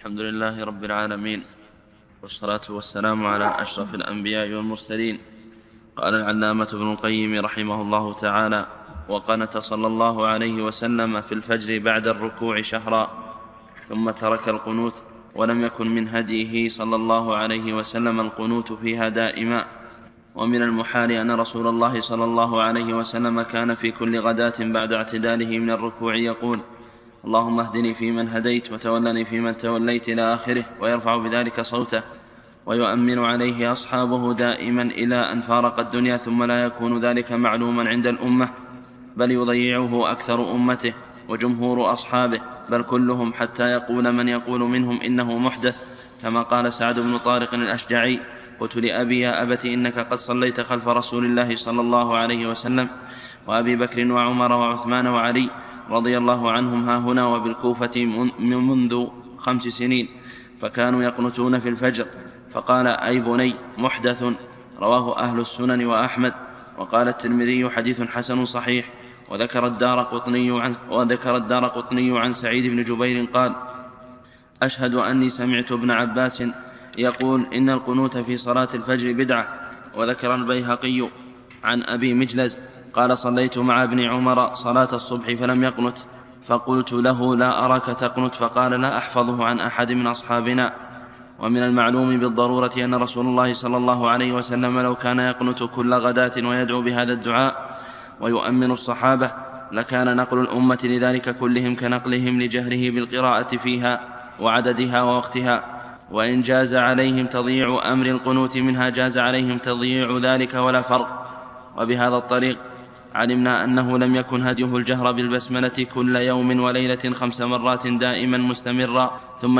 الحمد لله رب العالمين، والصلاة والسلام على أشرف الأنبياء والمرسلين. قال العلامة ابن القيم رحمه الله تعالى: وقنت صلى الله عليه وسلم في الفجر بعد الركوع شهرا، ثم ترك القنوت، ولم يكن من هديه صلى الله عليه وسلم القنوت فيها دائما. ومن المحال أن رسول الله صلى الله عليه وسلم كان في كل غداة بعد اعتداله من الركوع يقول: اللهم اهدني فيمن هديت وتولني فيمن توليت إلى آخره، ويرفع بذلك صوته، ويؤمن عليه أصحابه دائما إلى أن فارق الدنيا، ثم لا يكون ذلك معلوما عند الأمة، بل يضيعه أكثر أمته وجمهور أصحابه، بل كلهم، حتى يقول من يقول منهم إنه محدث، كما قال سعد بن طارق الأشجعي: قلت لأبي: يا أبت إنك قد صليت خلف رسول الله صلى الله عليه وسلم وأبي بكر وعمر وعثمان وعلي رضي الله عنهم ها هنا وبالكوفة منذ 5 سنين، فكانوا يقنتون في الفجر. فقال: أي بني، محدث. رواه أهل السنن وأحمد. وقال الترمذي: حديث حسن صحيح. وذكر الدارقطني عن سعيد بن جبير قال: أشهد أني سمعت ابن عباس يقول: إن القنوت في صلاة الفجر بدعة. وذكر البيهقي عن أبي مجلز قال: صليت مع ابن عمر صلاة الصبح فلم يقنت، فقلت له: لا أراك تقنت، فقال: لا أحفظه عن أحد من أصحابنا. ومن المعلوم بالضرورة أن رسول الله صلى الله عليه وسلم لو كان يقنت كل غداة ويدعو بهذا الدعاء ويؤمن الصحابة، لكان نقل الأمة لذلك كلهم كنقلهم لجهره بالقراءة فيها وعددها ووقتها. وإن جاز عليهم تضييع أمر القنوت منها جاز عليهم تضييع ذلك ولا فرق. وبهذا الطريق علمنا أنه لم يكن هديه الجهر بالبسملة كل يوم وليلة 5 مرات دائما مستمرا، ثم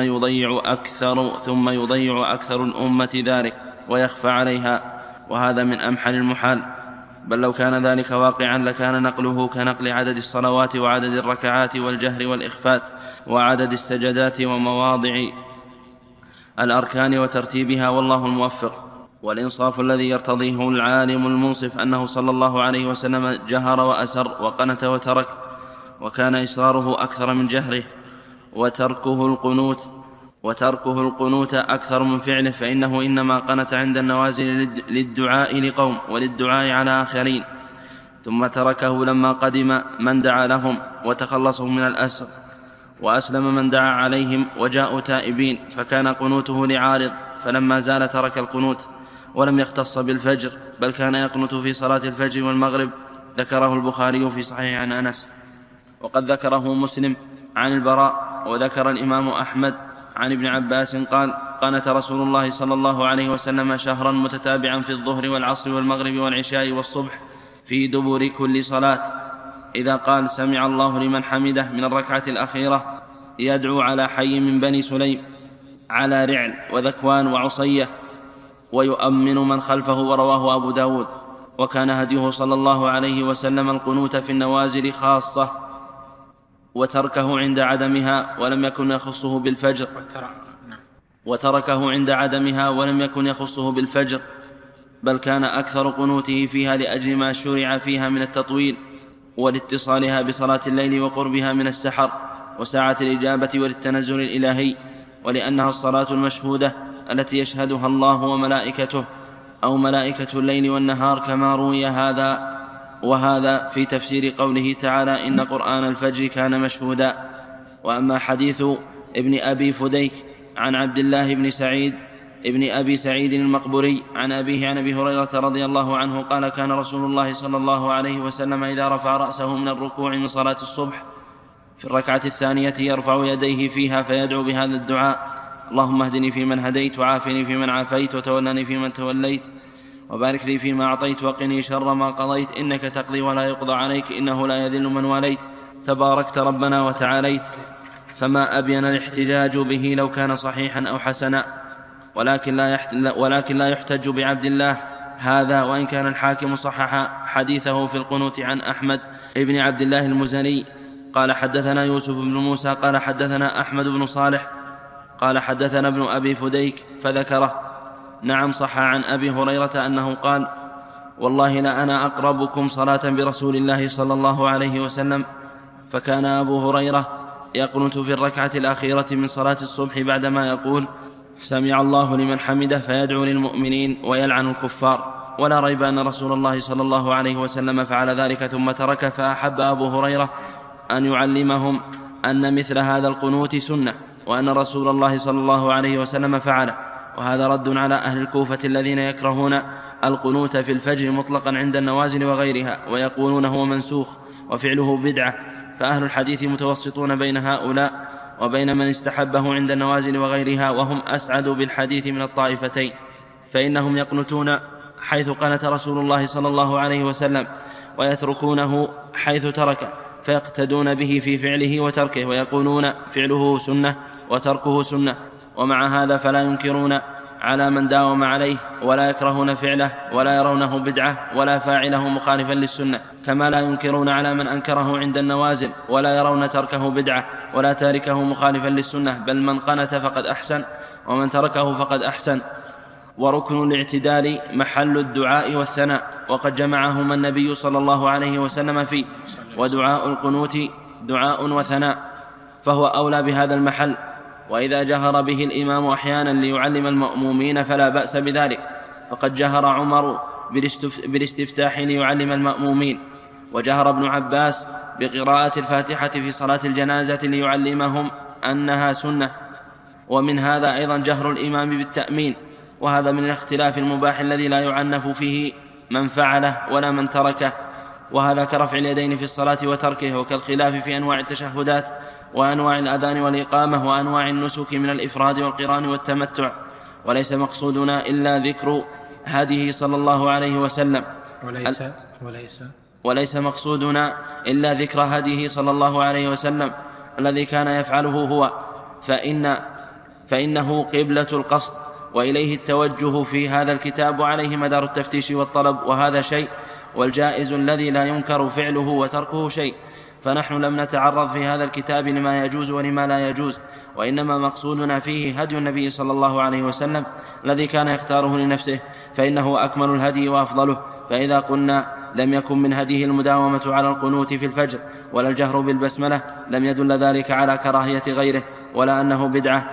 يضيع أكثر الأمة ذلك ويخفى عليها، وهذا من أمحل المحال. بل لو كان ذلك واقعا لكان نقله كنقل عدد الصلوات وعدد الركعات والجهر والإخفات وعدد السجدات ومواضع الأركان وترتيبها، والله الموفق. والإنصاف الذي يرتضيه العالم المنصف أنه صلى الله عليه وسلم جهر وأسر وقنت وترك، وكان إصراره أكثر من جهره، وتركه القنوت أكثر من فعله، فإنه إنما قنت عند النوازل للدعاء لقوم وللدعاء على آخرين، ثم تركه لما قدم من دعا لهم وتخلصوا من الأسر، وأسلم من دعا عليهم وجاءوا تائبين، فكان قنوته لعارض، فلما زال ترك القنوت، ولم يختص بالفجر، بل كان يقنت في صلاة الفجر والمغرب. ذكره البخاري في صحيح عن أنس، وقد ذكره مسلم عن البراء. وذكر الإمام أحمد عن ابن عباس قال: قنت رسول الله صلى الله عليه وسلم شهرا متتابعا في الظهر والعصر والمغرب والعشاء والصبح في دبر كل صلاة، إذا قال: سمع الله لمن حمده من الركعة الأخيرة، يدعو على حي من بني سليم، على رعل وذكوان وعصية، ويؤمن من خلفه. ورواه أبو داود. وكان هديه صلى الله عليه وسلم القنوت في النوازل خاصة، وتركه عند عدمها ولم يكن يخصه بالفجر، بل كان أكثر قنوته فيها لأجل ما شرع فيها من التطويل ولاتصالها بصلاة الليل وقربها من السحر وساعة الإجابة وللتنزل الإلهي، ولأنها الصلاة المشهودة التي يشهدها الله وملائكته أو ملائكة الليل والنهار، كما روي هذا وهذا في تفسير قوله تعالى: إن قرآن الفجر كان مشهودا. وأما حديث ابن أبي فديك عن عبد الله بن سعيد ابن أبي سعيد المقبري عن أبيه عن أبي هريرة رضي الله عنه قال: كان رسول الله صلى الله عليه وسلم إذا رفع رأسه من الركوع من صلاة الصبح في الركعة الثانية يرفع يديه فيها فيدعو بهذا الدعاء: اللهم اهدني فيمن هديت وعافني فيمن عافيت وتولني فيمن توليت وبارك لي فيما أعطيت وقني شر ما قضيت، إنك تقضي ولا يقضى عليك، إنه لا يذل من واليت، تباركت ربنا وتعاليت. فما أبين الاحتجاج به لو كان صحيحا أو حسنا، ولكن لا يحتج بعبد الله هذا، وإن كان الحاكم صحح حديثه في القنوت عن أحمد ابن عبد الله المزني قال: حدثنا يوسف بن موسى قال: حدثنا أحمد بن صالح قال: حدثنا ابن أبي فديك فذكره. نعم، صح عن أبي هريرة أنه قال: والله لأنا أقربكم صلاة برسول الله صلى الله عليه وسلم. فكان أبو هريرة يقنت في الركعة الأخيرة من صلاة الصبح بعدما يقول سمع الله لمن حمده فيدعو للمؤمنين ويلعن الكفار. ولا ريب أن رسول الله صلى الله عليه وسلم فعل ذلك ثم ترك، فأحب أبو هريرة أن يعلمهم أن مثل هذا القنوت سنة، وأن رسول الله صلى الله عليه وسلم فعله. وهذا رد على أهل الكوفة الذين يكرهون القنوت في الفجر مطلقا عند النوازل وغيرها، ويقولون هو منسوخ وفعله بدعة. فأهل الحديث متوسطون بين هؤلاء وبين من استحبه عند النوازل وغيرها، وهم أسعد بالحديث من الطائفتين، فإنهم يقنتون حيث قنت رسول الله صلى الله عليه وسلم، ويتركونه حيث ترك، فيقتدون به في فعله وتركه، ويقولون فعله سنة وتركه سنة. ومع هذا فلا ينكرون على من داوم عليه، ولا يكرهون فعله، ولا يرونه بدعة، ولا فاعله مخالفا للسنة، كما لا ينكرون على من أنكره عند النوازل، ولا يرون تركه بدعة، ولا تاركه مخالفا للسنة، بل من قنت فقد أحسن، ومن تركه فقد أحسن. وركن الاعتدال محل الدعاء والثناء، وقد جمعهما النبي صلى الله عليه وسلم فيه، ودعاء القنوت دعاء وثناء، فهو أولى بهذا المحل. وإذا جهر به الإمام أحيانا ليعلم المأمومين فلا بأس بذلك، فقد جهر عمر بالاستفتاح ليعلم المأمومين، وجهر ابن عباس بقراءة الفاتحة في صلاة الجنازة ليعلمهم أنها سنة. ومن هذا أيضا جهر الإمام بالتأمين، وهذا من الاختلاف المباح الذي لا يعنف فيه من فعله ولا من تركه، وهذا كرفع اليدين في الصلاة وتركه، وكالخلاف في أنواع التشهدات وأنواع الأذان والإقامة وأنواع النسك من الإفراد والقران والتمتع. وليس مقصودنا إلا ذكر هديه صلى الله عليه وسلم، وليس مقصودنا إلا ذكر هديه صلى الله عليه وسلم الذي كان يفعله هو، فإنه قبلة القصد، وإليه التوجه في هذا الكتاب، وعليه مدار التفتيش والطلب، وهذا شيء، والجائز الذي لا ينكر فعله وتركه شيء. فنحن لم نتعرض في هذا الكتاب لما يجوز ولما لا يجوز، وإنما مقصودنا فيه هدي النبي صلى الله عليه وسلم الذي كان يختاره لنفسه، فإنه أكمل الهدي وأفضله. فإذا قلنا لم يكن من هديه المداومة على القنوت في الفجر ولا الجهر بالبسملة، لم يدل ذلك على كراهية غيره ولا أنه بدعة،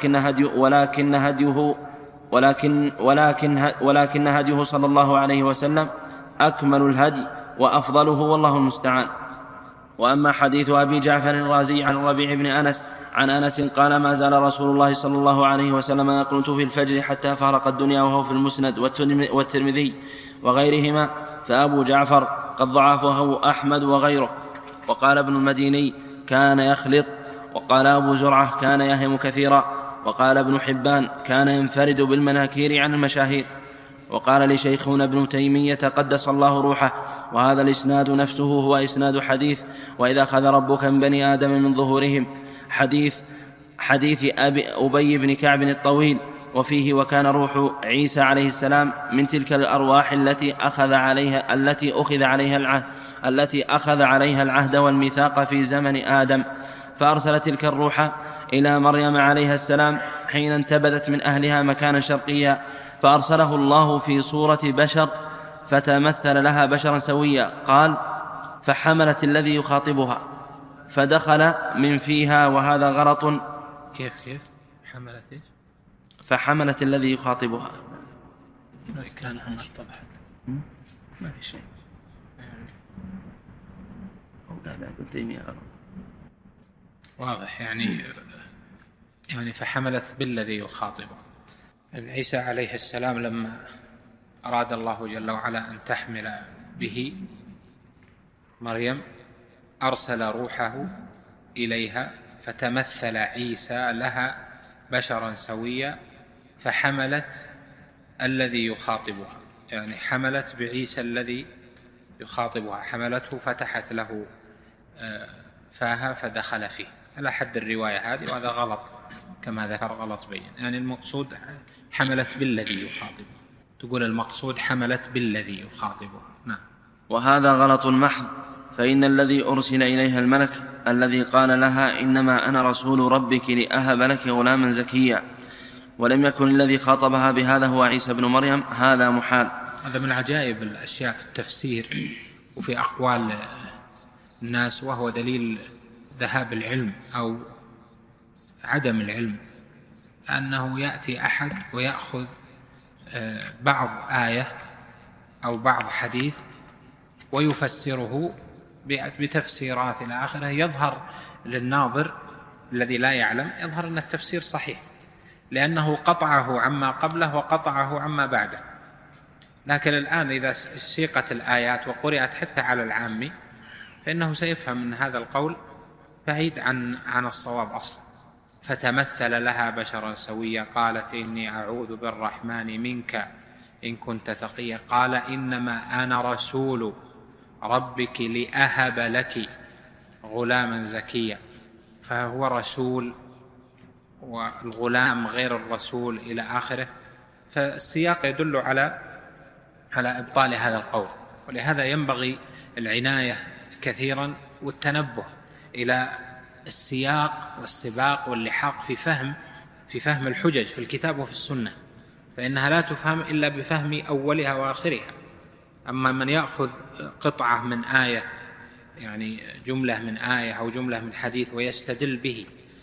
ولكن هديه صلى الله عليه وسلم أكمل الهدي وأفضله، والله المستعان. وأما حديث أبي جعفر الرازي عن ربيع بن أنس عن أنس قال ما زال رسول الله صلى الله عليه وسلم يقنت في الفجر حتى فارق الدنيا، وهو في المسند والترمذي وغيرهما، فأبو جعفر قد ضعفه أحمد وغيره. وقال ابن المديني كان يخلط، وقال أبو زرعة كان يهم كثيرا، وقال ابن حبان كان ينفرد بالمناكير عن المشاهير. وقال لشيخنا ابن تيمية قدس الله روحه وهذا الإسناد نفسه هو إسناد حديث وإذا أخذ ربك من بني آدم من ظهورهم حديث أبي بن كعب الطويل، وفيه وكان روح عيسى عليه السلام من تلك الأرواح التي أخذ عليها العهد والميثاق في زمن آدم، فأرسل تلك الروح إلى مريم عليها السلام حين انتبذت من أهلها مكانا شرقيا، فأرسله الله في صورة بشر فتمثل لها بشرا سويا. قال فحملت الذي يخاطبها فدخل من فيها، وهذا غلط. كيف حملت إيش؟ فحملت الذي يخاطبها. كان محمد طبعا ما في شيء. واضح يعني فحملت بالذي يخاطبه. عيسى عليه السلام لما أراد الله جل وعلا أن تحمل به مريم أرسل روحه إليها فتمثل عيسى لها بشرا سويا، فحملت الذي يخاطبها، يعني حملت بعيسى الذي يخاطبها، حملته فتحت له فاها فدخل فيه، على حد الرواية هذه، وهذا غلط كما ذكر، غلط بين. يعني المقصود حملت بالذي يخاطبها، تقول المقصود حملت بالذي يخاطبها. نعم. وهذا غلط محض، فإن الذي أرسل إليها الملك الذي قال لها إنما أنا رسول ربك لأهب لك غلاما زكيا، ولم يكن الذي خاطبها بهذا هو عيسى بن مريم، هذا محال. هذا من عجائب الأشياء في التفسير وفي أقوال الناس، وهو دليل ذهاب العلم أو عدم العلم، أنه يأتي أحد ويأخذ بعض آية أو بعض حديث ويفسره بتفسيرات إلى آخره، يظهر للناظر الذي لا يعلم يظهر أن التفسير صحيح، لأنه قطعه عما قبله وقطعه عما بعده. لكن الآن إذا سيقت الآيات وقرأت حتى على العامي فإنه سيفهم أن هذا القول بعيد عن الصواب أصلا. فتمثل لها بشرا سويا، قالت إني أعوذ بالرحمن منك إن كنت تقيا، قال إنما أنا رسول ربك لأهب لك غلاما زكيا. فهو رسول والغلام غير الرسول إلى آخره. فالسياق يدل على إبطال هذا القول، ولهذا ينبغي العناية كثيرا والتنبه إلى السياق والسباق واللحاق في فهم الحجج في الكتاب وفي السنة، فإنها لا تفهم إلا بفهم أولها وآخرها. أما من يأخذ قطعة من آية، يعني جملة من آية أو جملة من حديث، ويستدل به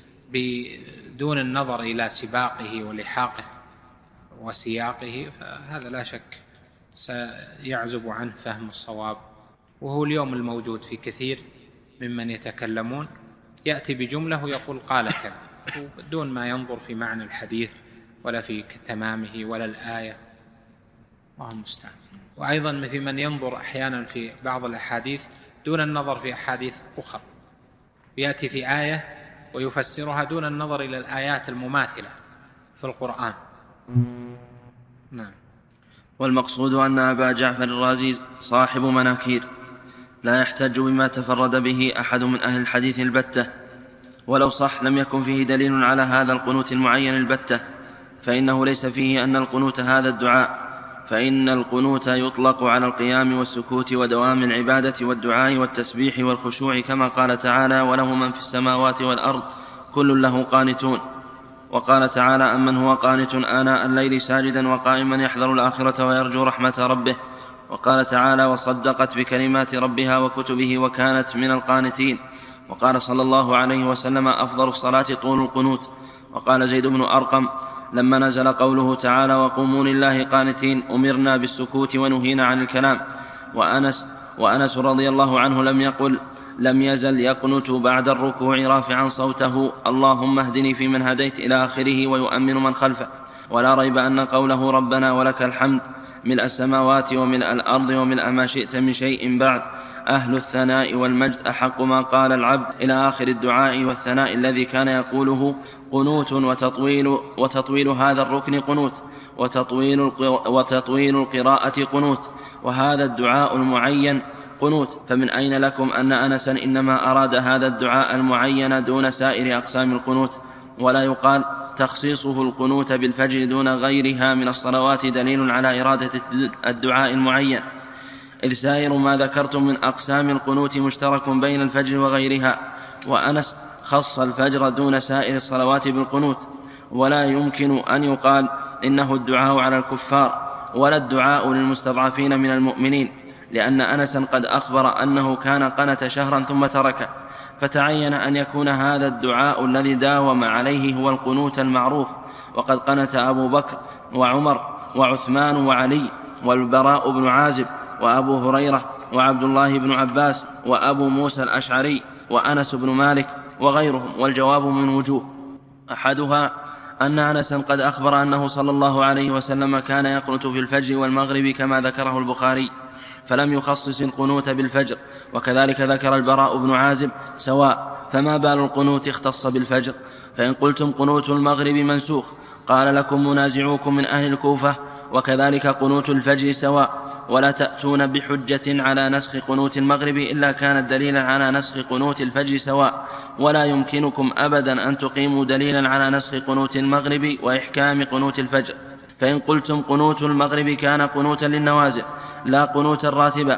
بدون النظر إلى سباقه ولحاقه وسياقه، فهذا لا شك سيعزب عنه فهم الصواب. وهو اليوم الموجود في كثير ممن يتكلمون، يأتي بجملة ويقول قال كذا بدون ما ينظر في معنى الحديث ولا في تمامه ولا الآية، الله المستعان. وأيضا في من ينظر أحيانا في بعض الأحاديث دون النظر في أحاديث أخرى، يأتي في آية ويفسرها دون النظر إلى الآيات المماثلة في القرآن. نعم. والمقصود أن أبا جعفر الرازي صاحب مناكير لا يحتج بما تفرد به أحد من أهل الحديث البتة، ولو صح لم يكن فيه دليل على هذا القنوت المعين البتة، فإنه ليس فيه أن القنوت هذا الدعاء، فإن القنوت يطلق على القيام والسكوت ودوام العبادة والدعاء والتسبيح والخشوع، كما قال تعالى وله من في السماوات والأرض كل له قانتون. وقال تعالى أمن هو قانت آناء الليل ساجدا وقائما يحذر الآخرة ويرجو رحمة ربه. وقال تعالى وصدقت بكلمات ربها وكتبه وكانت من القانتين. وقال صلى الله عليه وسلم أفضل الصلاة طول القنوت. وقال زيد بن أرقم لما نزل قوله تعالى وقوموا لله قانتين أمرنا بالسكوت ونهينا عن الكلام. وأنس رضي الله عنه لم يقل لم يزل يقنت بعد الركوع رافعا صوته اللهم اهدني فيمن هديت إلى آخره ويؤمن من خلفه. ولا ريب أن قوله ربنا ولك الحمد ملء السماوات وملء الأرض وملء ما شئت من شيء بعد أهل الثناء والمجد أحق ما قال العبد إلى آخر الدعاء والثناء الذي كان يقوله قنوت وتطويل هذا الركن قنوت وتطويل القراءة قنوت وهذا الدعاء المعين قنوت. فمن أين لكم أن أنسا إنما أراد هذا الدعاء المعين دون سائر أقسام القنوت؟ ولا يقال تخصيصه القنوت بالفجر دون غيرها من الصلوات دليل على إرادة الدعاء المعين، إذ سائر ما ذكرتم من أقسام القنوت مشترك بين الفجر وغيرها، وأنس خص الفجر دون سائر الصلوات بالقنوت. ولا يمكن أن يقال إنه الدعاء على الكفار ولا الدعاء للمستضعفين من المؤمنين، لأن أنسا قد أخبر أنه كان قنت شهرا ثم تركه، فتعين أن يكون هذا الدعاء الذي داوم عليه هو القنوت المعروف. وقد قنت أبو بكر وعمر وعثمان وعلي والبراء بن عازب وأبو هريرة وعبد الله بن عباس وأبو موسى الأشعري وأنس بن مالك وغيرهم. والجواب من وجوه: أحدها أن أنسا قد أخبر أنه صلى الله عليه وسلم كان يقنت في الفجر والمغرب كما ذكره البخاري، فلم يخصص القنوت بالفجر، وكذلك ذكر البراء بن عازب سواء، فما بال القنوت اختص بالفجر؟ فإن قلتم قنوت المغرب منسوخ قال لكم منازعوكم من أهل الكوفة وكذلك قنوت الفجر سواء، ولا تأتون بحجة على نسخ قنوت المغرب إلا كانت دليلا على نسخ قنوت الفجر سواء، ولا يمكنكم أبدا أن تقيموا دليلا على نسخ قنوت المغرب وإحكام قنوت الفجر. فإن قلتم قنوت المغرب كان قنوتا للنوازل لا قنوتا راتبا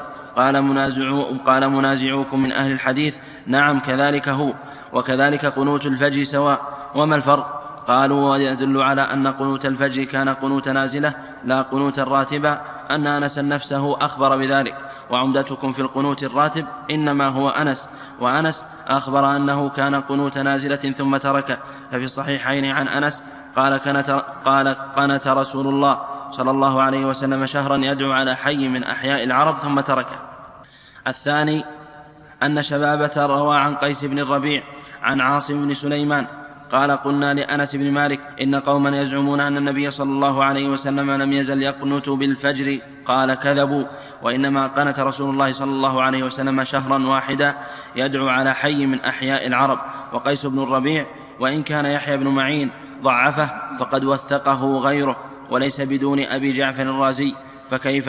قال منازعوكم من أهل الحديث نعم كذلك هو، وكذلك قنوت الفجر سواء، وما الفرق؟ قالوا ويدل على أن قنوت الفجر كان قنوت نازلة لا قنوت راتبة أن أنس نفسه أخبر بذلك، وعمدتكم في القنوت الراتب إنما هو أنس، وأنس أخبر أنه كان قنوت نازلة ثم تركه. ففي الصحيحين عن أنس قال قنت رسول الله صلى الله عليه وسلم شهرا يدعو على حي من أحياء العرب ثم تركه. الثاني أن شبابة روى عن قيس بن الربيع عن عاصم بن سليمان قال قلنا لأنس بن مالك إن قوما يزعمون أن النبي صلى الله عليه وسلم لم يزل يقنت بالفجر، قال كذبوا، وإنما قنت رسول الله صلى الله عليه وسلم شهرا واحدا يدعو على حي من أحياء العرب. وقيس بن الربيع وإن كان يحيى بن معين ضعفه فقد وثقه غيره وليس بدون أبي جعفر الرازي، فكيف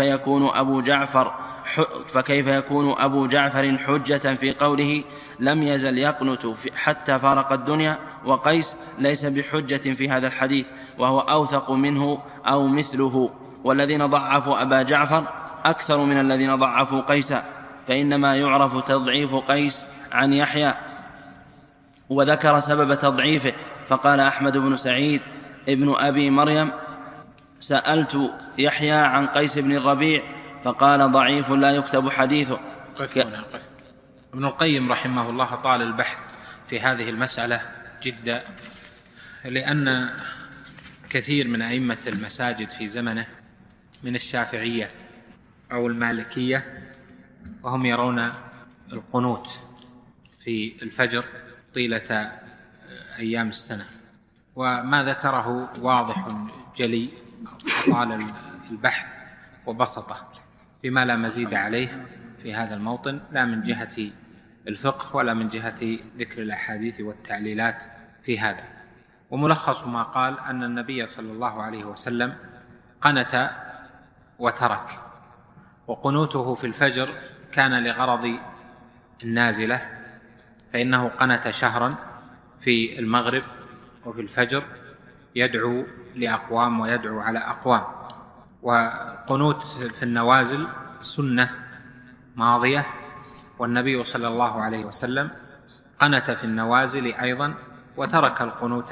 يكون أبو جعفر حجة في قوله لم يزل يقنت حتى فارق الدنيا، وقيس ليس بحجة في هذا الحديث وهو أوثق منه أو مثله. والذين ضعفوا أبا جعفر أكثر من الذين ضعفوا قيسا، فإنما يعرف تضعيف قيس عن يحيى. وذكر سبب تضعيفه فقال أحمد بن سعيد ابن أبي مريم سألت يحيى عن قيس بن الربيع فقال ضعيف لا يكتب حديثه. ابن القيم رحمه الله طال البحث في هذه المسألة جدا، لأن كثير من أئمة المساجد في زمنه من الشافعية أو المالكية وهم يرون القنوت في الفجر طيلة أيام السنة، وما ذكره واضح جلي، طال البحث وبسطه بما لا مزيد عليه في هذا الموطن، لا من جهة الفقه ولا من جهة ذكر الأحاديث والتعليلات في هذا. وملخص ما قال أن النبي صلى الله عليه وسلم قنت وترك، وقنوته في الفجر كان لغرض النازلة، فإنه قنت شهرا في المغرب وفي الفجر يدعو لأقوام ويدعو على أقوام. وقنوت في النوازل سنة ماضية، والنبي صلى الله عليه وسلم قنت في النوازل أيضا وترك القنوت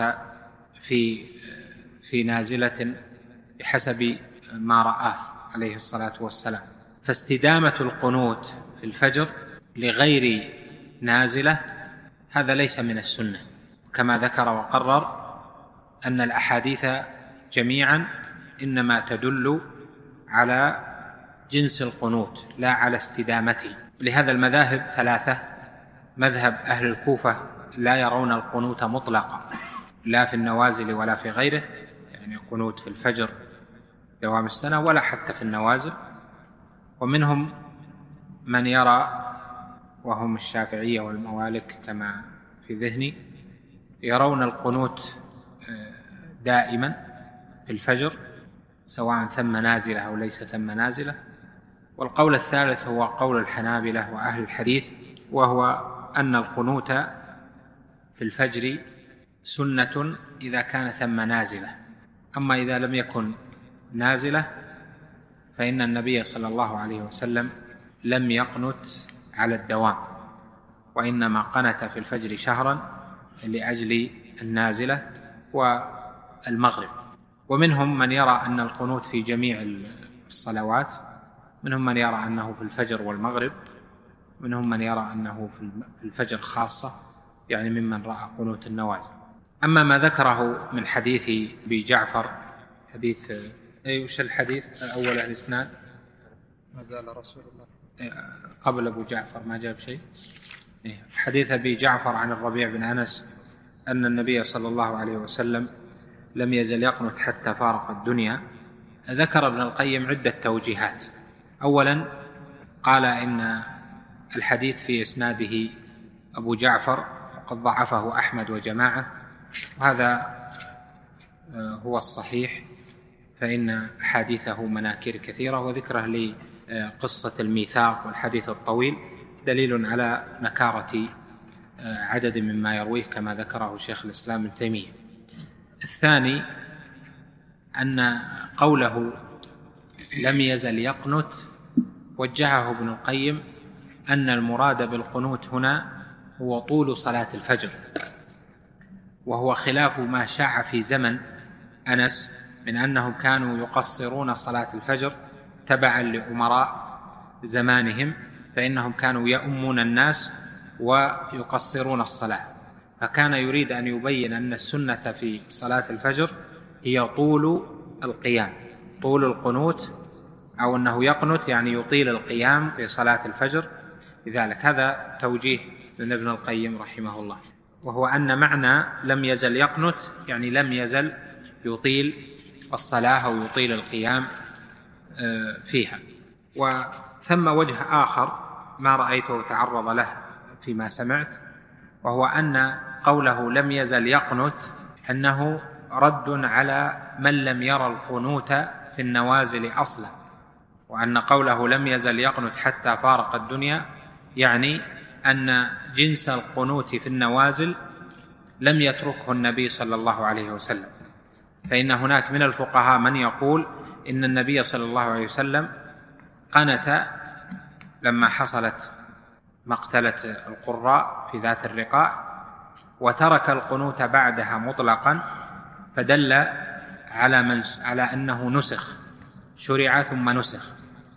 في نازلة بحسب ما رآه عليه الصلاة والسلام. فاستدامة القنوت في الفجر لغير نازلة هذا ليس من السنة، كما ذكر وقرر أن الأحاديث جميعا إنما تدل على جنس القنوت لا على استدامته. لهذا المذاهب ثلاثة: مذهب أهل الكوفة لا يرون القنوت مطلقا لا في النوازل ولا في غيره، يعني قنوت في الفجر دوام السنة ولا حتى في النوازل. ومنهم من يرى، وهم الشافعية والموالك كما في ذهني، يرون القنوت دائما في الفجر سواء ثم نازلة أو ليس ثم نازلة. والقول الثالث هو قول الحنابلة وأهل الحديث، وهو أن القنوت في الفجر سنة إذا كان ثم نازلة، أما إذا لم يكن نازلة فإن النبي صلى الله عليه وسلم لم يقنت على الدوام، وإنما قنت في الفجر شهرا لأجل النازلة والمغرب. ومنهم من يرى أن القنوت في جميع الصلوات، منهم من يرى أنه في الفجر والمغرب، منهم من يرى أنه في الفجر خاصة، يعني ممن رأى قنوت النوازل. أما ما ذكره من حديث أبي جعفر، حديث وش الحديث الأول الإسناد؟ ما زال رسول الله قبل أبو جعفر ما جاب شيء. حديث أبي جعفر عن الربيع بن أنس أن النبي صلى الله عليه وسلم لم يزل يقنت حتى فارق الدنيا. ذكر ابن القيم عدة توجيهات. أولا قال إن الحديث في إسناده أبو جعفر وقد ضعفه أحمد وجماعة، وهذا هو الصحيح، فإن أحاديثه مناكير كثيرة، وذكره لقصة الميثاق والحديث الطويل دليل على نكارة عدد مما يرويه كما ذكره شيخ الإسلام ابن تيمية. الثاني أن قوله لم يزل يقنت وجهه ابن القيم أن المراد بالقنوت هنا هو طول صلاة الفجر، وهو خلاف ما شاع في زمن أنس من أنهم كانوا يقصرون صلاة الفجر تبعا لأمراء زمانهم، فإنهم كانوا يؤمون الناس ويقصرون الصلاة، فكان يريد أن يبين أن السنة في صلاة الفجر هي طول القيام، طول القنوت، أو أنه يقنت يعني يطيل القيام في صلاة الفجر. لذلك هذا توجيه من ابن القيم رحمه الله، وهو أن معنى لم يزل يقنت يعني لم يزل يطيل الصلاة أو يطيل القيام فيها. وثم وجه آخر ما رأيته تعرض له فيما سمعت، وهو أن قوله لم يزل يقنت أنه رد على من لم يرى القنوت في النوازل أصلا، وأن قوله لم يزل يقنت حتى فارق الدنيا يعني أن جنس القنوت في النوازل لم يتركه النبي صلى الله عليه وسلم. فإن هناك من الفقهاء من يقول إن النبي صلى الله عليه وسلم قنت لما حصلت مقتلة القراء في ذات الرقاع، وترك القنوت بعدها مطلقا، فدل على أنه نسخ، شرع ثم نسخ.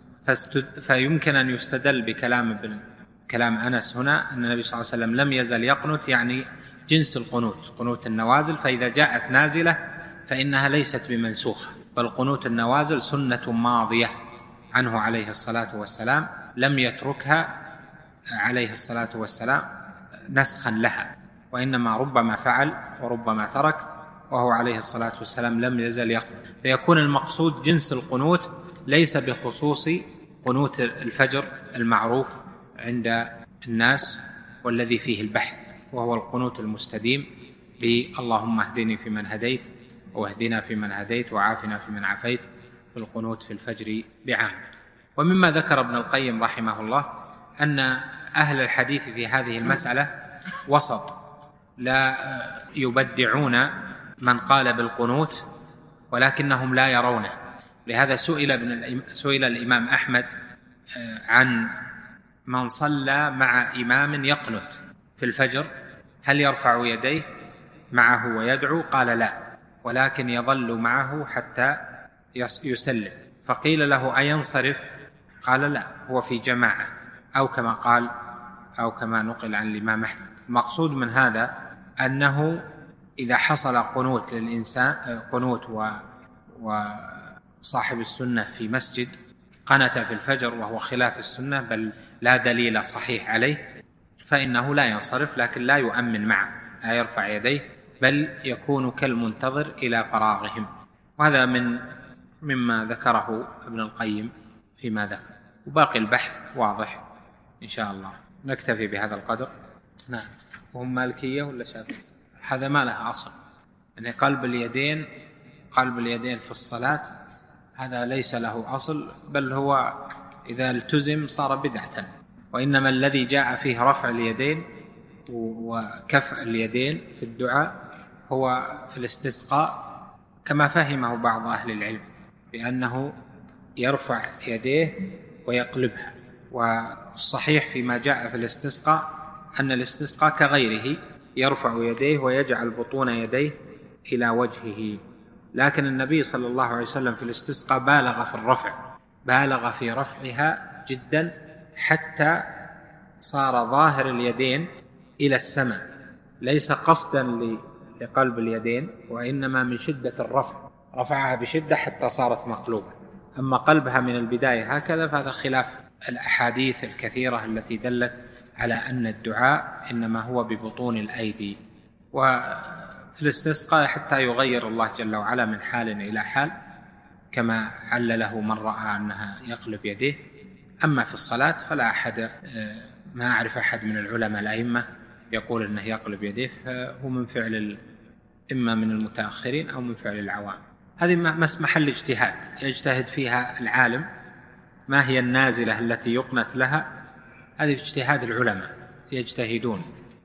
فيمكن أن يستدل بكلام أنس هنا أن النبي صلى الله عليه وسلم لم يزل يقنت يعني جنس القنوت، قنوت النوازل، فإذا جاءت نازلة فإنها ليست بمنسوخة، بل قنوت النوازل سنة ماضية عنه عليه الصلاة والسلام، لم يتركها عليه الصلاة والسلام نسخا لها، وإنما ربما فعل وربما ترك، وهو عليه الصلاة والسلام لم يزل يقنت. فيكون المقصود جنس القنوت ليس بخصوص قنوت الفجر المعروف عند الناس والذي فيه البحث، وهو القنوت المستديم اللهم اهدني فيمن هديت واهدنا فيمن هديت وعافنا فيمن عافيت، في القنوت في الفجر بعام. ومما ذكر ابن القيم رحمه الله أن أهل الحديث في هذه المسألة وسط، لا يبدعون من قال بالقنوت ولكنهم لا يرونه. لهذا سئل الإمام أحمد عن من صلى مع إمام يقنت في الفجر هل يرفع يديه معه ويدعو؟ قال لا، ولكن يظل معه حتى يسلم. فقيل له أينصرف؟ قال لا، هو في جماعة، أو كما نقل عن الإمام أحمد. المقصود من هذا أنه إذا حصل قنوت للإنسان، قنوت وصاحب السنة في مسجد قنت في الفجر وهو خلاف السنة بل لا دليل صحيح عليه، فإنه لا ينصرف، لكن لا يؤمن معه، لا يرفع يديه، بل يكون كالمنتظر إلى فراغهم. وهذا مما ذكره ابن القيم فيما ذكر، وباقي البحث واضح إن شاء الله. نكتفي بهذا القدر. نعم. وهم مالكية ولا شافعية؟ هذا ما له أصل، يعني قلب اليدين في الصلاة هذا ليس له أصل، بل هو إذا التزم صار بدعة. وإنما الذي جاء فيه رفع اليدين وكف اليدين في الدعاء هو في الاستسقاء كما فهمه بعض أهل العلم، بأنه يرفع يديه ويقلبها. والصحيح فيما جاء في الاستسقاء أن الاستسقاء كغيره، يرفع يديه ويجعل بطون يديه إلى وجهه. لكن النبي صلى الله عليه وسلم في الاستسقاء بالغ في رفعها جدا، حتى صار ظاهر اليدين إلى السماء، ليس قصدا لقلب اليدين، وإنما من شدة الرفع، رفعها بشدة حتى صارت مقلوبة. أما قلبها من البداية هكذا فهذا خلاف الأحاديث الكثيرة التي دلت على أن الدعاء إنما هو ببطون الأيدي. وفي الاستسقاء حتى يغير الله جل وعلا من حال إلى حال، كما علله من رأى أنها يقلب يديه. أما في الصلاة فلا أحد، ما أعرف أحد من العلماء الأئمة يقول أنه يقلب يديه، فهو من فعل إما من المتأخرين أو من فعل العوام. هذه محل اجتهاد يجتهد فيها العالم، ما هي النازلة التي يقنت لها. هذه اجتهاد العلماء، يجتهدون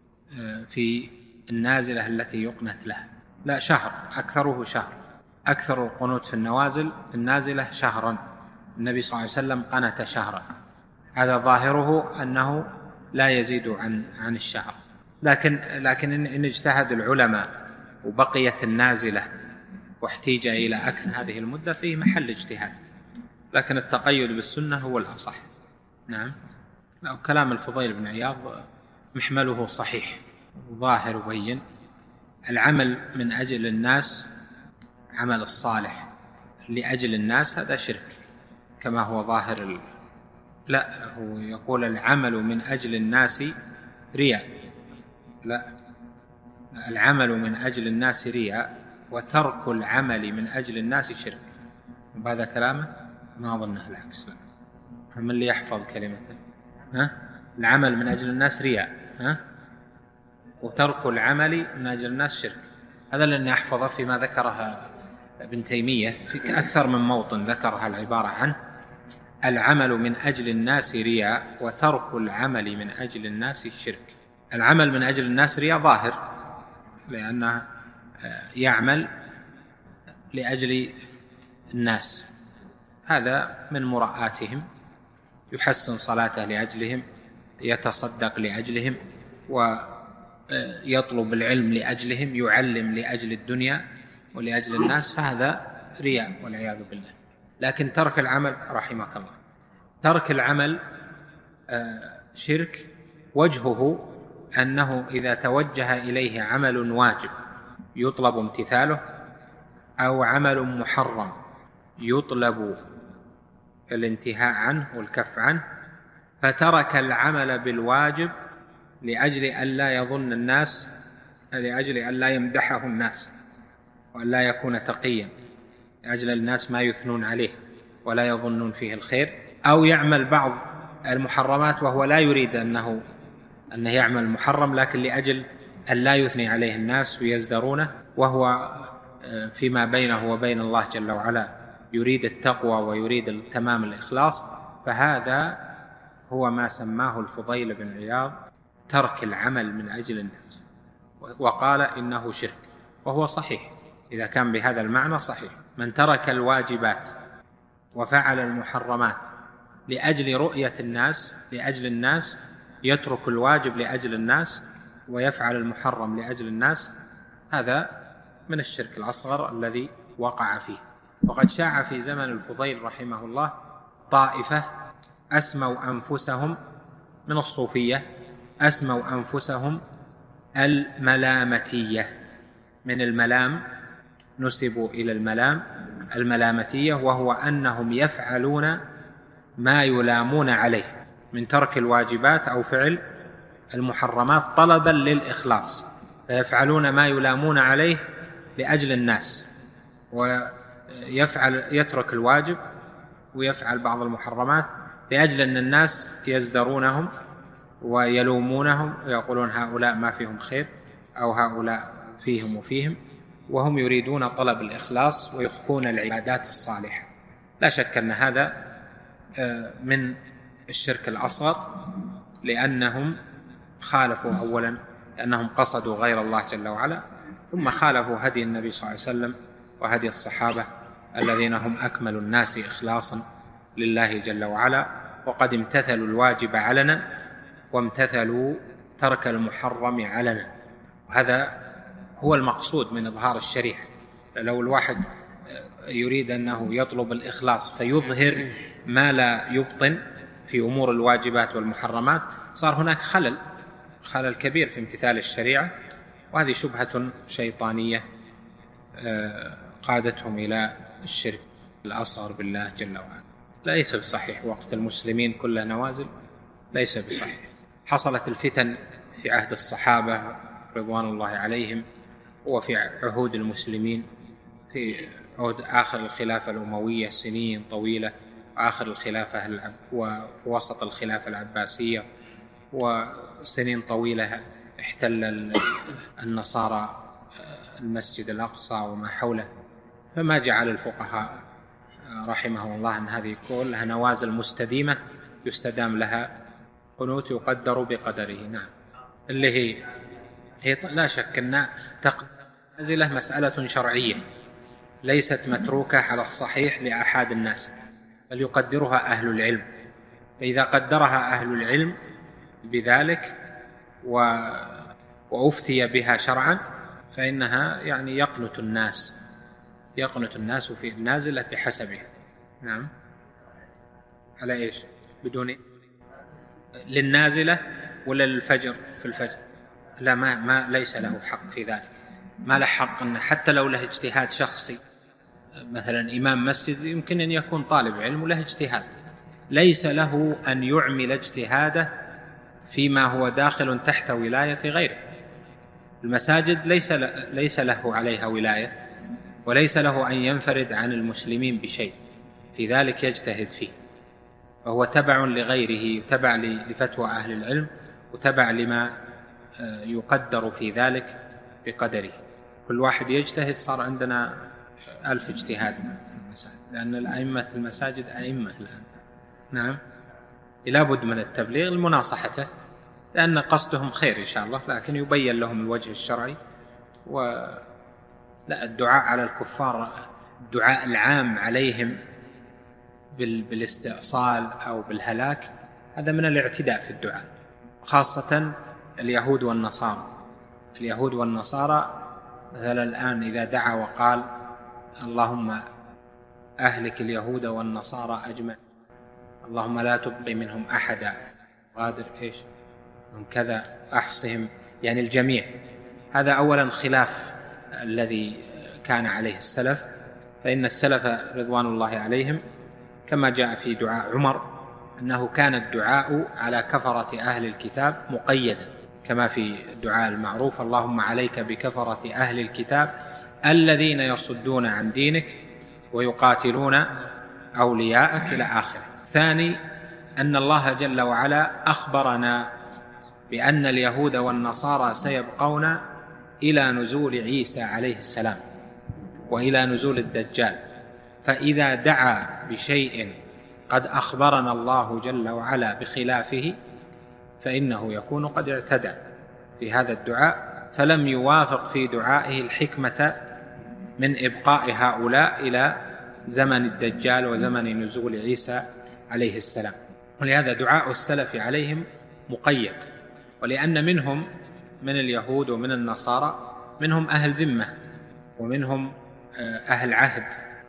في النازلة التي يقنت لها. لا، شهر، أكثره شهر، أكثر القنوت في النازلة شهرا. النبي صلى الله عليه وسلم قنت شهرا، هذا ظاهره أنه لا يزيد عن الشهر. لكن إن اجتهد العلماء وبقيت النازلة واحتيج إلى أكثر هذه المدة فيه محل اجتهاد، لكن التقيد بالسنة هو الأصح. نعم. لا، كلام الفضيل بن عياض محمله صحيح ظاهر وبين. العمل من أجل الناس، عمل الصالح لأجل الناس، هذا شرك كما هو ظاهر لا، هو يقول العمل من أجل الناس رياء. لا، العمل من أجل الناس رياء، وترك العمل من أجل الناس شرك. وهذا كلامه ما أظنه العكس. لا، من اللي يحفظ كلمته؟ العمل من أجل الناس رياء، وترك العمل من أجل الناس شرك. هذا لأني أحفظه فيما ذكرها ابن تيمية في أكثر من موطن، ذكرها العبارة عنه: العمل من أجل الناس رياء، وترك العمل من أجل الناس شرك. العمل من أجل الناس رياء ظاهر، لأنه يعمل لأجل الناس، هذا من مراءاتهم، يحسن صلاته لأجلهم، يتصدق لأجلهم، ويطلب العلم لأجلهم، يعلم لأجل الدنيا ولأجل الناس، فهذا رياء والعياذ بالله. لكن ترك العمل، رحمك الله، ترك العمل شرك، وجهه أنه إذا توجه إليه عمل واجب يطلب امتثاله، أو عمل محرم يطلب الانتهاء عنه والكف عنه، فترك العمل بالواجب لأجل أن لا يظن الناس، لأجل أن لا يمدحه الناس، وأن لا يكون تقيا، لأجل الناس ما يثنون عليه ولا يظنون فيه الخير، أو يعمل بعض المحرمات وهو لا يريد أنه يعمل محرم، لكن لأجل أن لا يثني عليه الناس ويزدرونه، وهو فيما بينه وبين الله جل وعلا يريد التقوى ويريد تمام الإخلاص. فهذا هو ما سماه الفضيل بن عياض ترك العمل من أجل الناس، وقال إنه شرك، وهو صحيح إذا كان بهذا المعنى صحيح. من ترك الواجبات وفعل المحرمات لأجل رؤية الناس، لأجل الناس، يترك الواجب لأجل الناس ويفعل المحرم لأجل الناس، هذا من الشرك الأصغر الذي وقع فيه. وقد شاع في زمن الفضيل رحمه الله طائفة أسموا أنفسهم من الصوفية، أسموا أنفسهم الملامتية، من الملام نسبوا إلى الملامتية، وهو أنهم يفعلون ما يلامون عليه من ترك الواجبات أو فعل المحرمات طلبا للإخلاص، فيفعلون ما يلامون عليه لأجل الناس، يترك الواجب ويفعل بعض المحرمات لأجل أن الناس يزدرونهم ويلومونهم ويقولون هؤلاء ما فيهم خير، أو هؤلاء فيهم وفيهم، وهم يريدون طلب الإخلاص ويخفون العبادات الصالحة. لا شك أن هذا من الشرك الأصغر، لأنهم خالفوا أولا، لأنهم قصدوا غير الله جل وعلا، ثم خالفوا هدي النبي صلى الله عليه وسلم وهدي الصحابة الذين هم أكمل الناس إخلاصا لله جل وعلا، وقد امتثلوا الواجب علنا وامتثلوا ترك المحرم علنا. وهذا هو المقصود من إظهار الشريعة. لو الواحد يريد أنه يطلب الإخلاص فيظهر ما لا يبطن في أمور الواجبات والمحرمات، صار هناك خلل كبير في امتثال الشريعة، وهذه شبهة شيطانية قادتهم إلى الشرك الأصغر بالله جل وعلا. ليس بصحيح، وقت المسلمين كلها نوازل، ليس بصحيح. حصلت الفتن في عهد الصحابة رضوان الله عليهم، وفي عهود المسلمين، في عهد آخر الخلافة الأموية سنين طويلة، آخر الخلافة ووسط الخلافة العباسية، وسنين طويلة احتل النصارى المسجد الأقصى وما حوله، فما جعل الفقهاء رحمهم الله أن هذه كلها نوازل مستديمة يستدام لها قنوت يقدر بقدره. نعم، اللي هي لا شك أن نازلة مسألة شرعية ليست متروكة على الصحيح لأحد الناس، بل يقدرها أهل العلم. فإذا قدرها أهل العلم بذلك وأفتي بها شرعا، فإنها يعني يقنت الناس في النازلة بحسبها. نعم، على إيش؟ بدون للنازلة ولا للفجر في الفجر؟ لا، ما ليس له حق في ذلك. ما له حق أن حتى لو له اجتهاد شخصي، مثلا إمام مسجد يمكن أن يكون طالب علم وله اجتهاد، ليس له أن يعمل اجتهاده فيما هو داخل تحت ولاية غيره. المساجد ليس له عليها ولاية، وليس له أن ينفرد عن المسلمين بشيء، في ذلك يجتهد فيه، وهو تبع لغيره، تبع لفتوى أهل العلم، وتبع لما يقدر في ذلك بقدره. كل واحد يجتهد، صار عندنا 1000 اجتهاد في المساجد، لأن الأئمة المساجد أئمة الآن. نعم، لا بد من التبليغ لمناصحته، لأن قصدهم خير إن شاء الله، لكن يبين لهم الوجه الشرعي. لا، الدعاء على الكفار، الدعاء العام عليهم بالاستئصال أو بالهلاك، هذا من الاعتداء في الدعاء، خاصة اليهود والنصارى. اليهود والنصارى مثلا الآن إذا دعا وقال اللهم أهلك اليهود والنصارى أجمع، اللهم لا تبقي منهم أحدا، غادر إيش من كذا، أحصهم، يعني الجميع، هذا أولا خلاف الذي كان عليه السلف. فإن السلف رضوان الله عليهم كما جاء في دعاء عمر أنه كان الدعاء على كفرة أهل الكتاب مقيدا، كما في الدعاء المعروف اللهم عليك بكفرة أهل الكتاب الذين يصدون عن دينك ويقاتلون أولياءك إلى آخره. ثاني، أن الله جل وعلا أخبرنا بأن اليهود والنصارى سيبقون إلى نزول عيسى عليه السلام وإلى نزول الدجال، فإذا دعا بشيء قد أخبرنا الله جل وعلا بخلافه فإنه يكون قد اعتدى في هذا الدعاء، فلم يوافق في دعائه الحكمة من إبقاء هؤلاء إلى زمن الدجال وزمن نزول عيسى عليه السلام. ولهذا دعاء السلف عليهم مقيد، ولأن منهم من اليهود ومن النصارى منهم أهل ذمة ومنهم أهل عهد،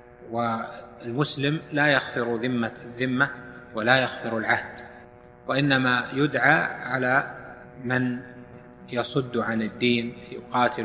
والمسلم لا يغفر الذمة ولا يغفر العهد، وإنما يدعى على من يصد عن الدين، يقاتل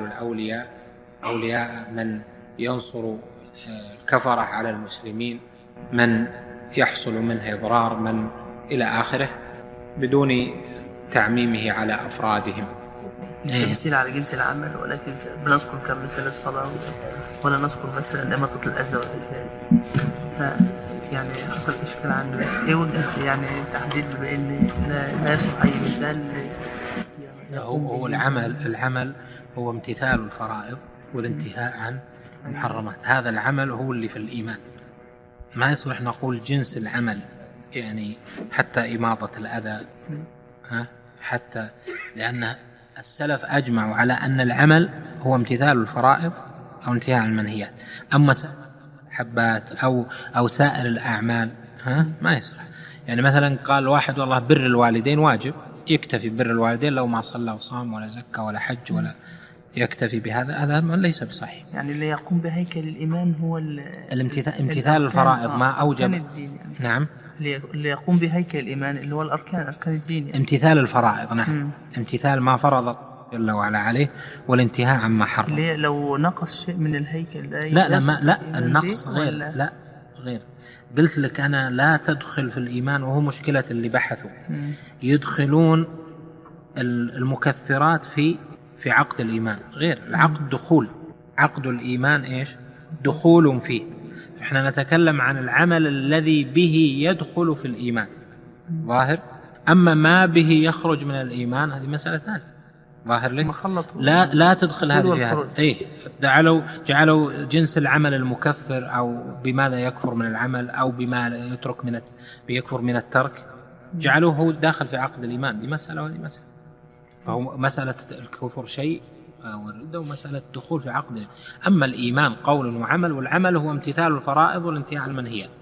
أولياء من ينصر الكفرة على المسلمين، من يحصل منه إضرار، من إلى آخره، بدون تعميمه على أفرادهم. تمثيل على جنس العمل، ولكن بنذكر كمثال الصلاة ولا نذكر مثلا إماطة الأذى والإذى، يعني حصل إشكال عنده. بس إيه وجه يعني تحديد بأن لا يصلح أي مثال؟ هو العمل هو امتثال الفرائض والانتهاء عن المحرمات. هذا العمل هو اللي في الإيمان، ما يصلح نقول جنس العمل، يعني حتى إماطة الأذى، حتى لأن السلف أجمعوا على أن العمل هو امتثال الفرائض أو انتهاء المنهيات. أما حبات أو سائر الأعمال ما يصلح. يعني مثلا قال واحد والله بر الوالدين واجب، يكتفي بر الوالدين لو ما صلى وصام ولا زكى ولا حج ولا يكتفي بهذا، هذا ليس بصحيح. يعني اللي يقوم بهيكل الإيمان هو امتثال الفرائض ما أوجب يعني. نعم، اللي يقوم بهيكل الإيمان اللي هو أركان الدين يعني. امتثال الفرائض، نعم. امتثال ما فرض جل وعلا عليه، والانتهاء عما حرم. لو نقص شيء من الهيكل لا النقص غير، لا غير. قلت لك أنا لا تدخل في الإيمان، وهو مشكلة اللي بحثوا. يدخلون المكفرات في عقد الإيمان، غير العقد دخول، عقد الإيمان إيش؟ دخول فيه. إحنا نتكلم عن العمل الذي به يدخل في الإيمان ظاهر، أما ما به يخرج من الإيمان هذه مسألة ثانية. ظاهر لك؟ لا تدخل هذه في هذا. إيه، جعلوا جنس العمل المكفر، أو بماذا يكفر من العمل، أو بما بيكفر من الترك، جعلوه هو داخل في عقد الإيمان. دي مسألة وهذه مسألة. فهو مسألة الكفر شيء والردة، ومسألة الدخول في عقد. أما الإيمان قول وعمل، والعمل هو امتثال الفرائض والانتهاء عن المنهيات.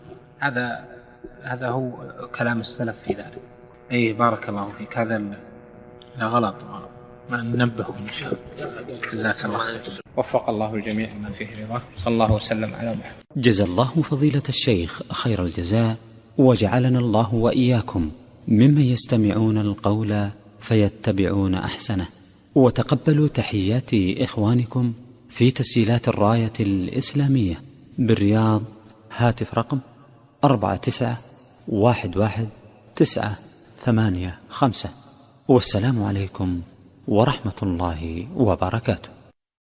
هذا هو كلام السلف في ذلك. أي بارك الله فيك، هذا غلط، ننبههم إن شاء الله. جزاك الله خير، وفق الله الجميع ما فيه رضاه. صلى الله وسلم على محمد. جزا الله فضيلة الشيخ خير الجزاء، وجعلنا الله وإياكم ممن يستمعون القول فيتبعون أحسنه. وتقبلوا تحيات إخوانكم في تسجيلات الراية الإسلامية بالرياض. هاتف رقم 49111985. والسلام عليكم ورحمة الله وبركاته.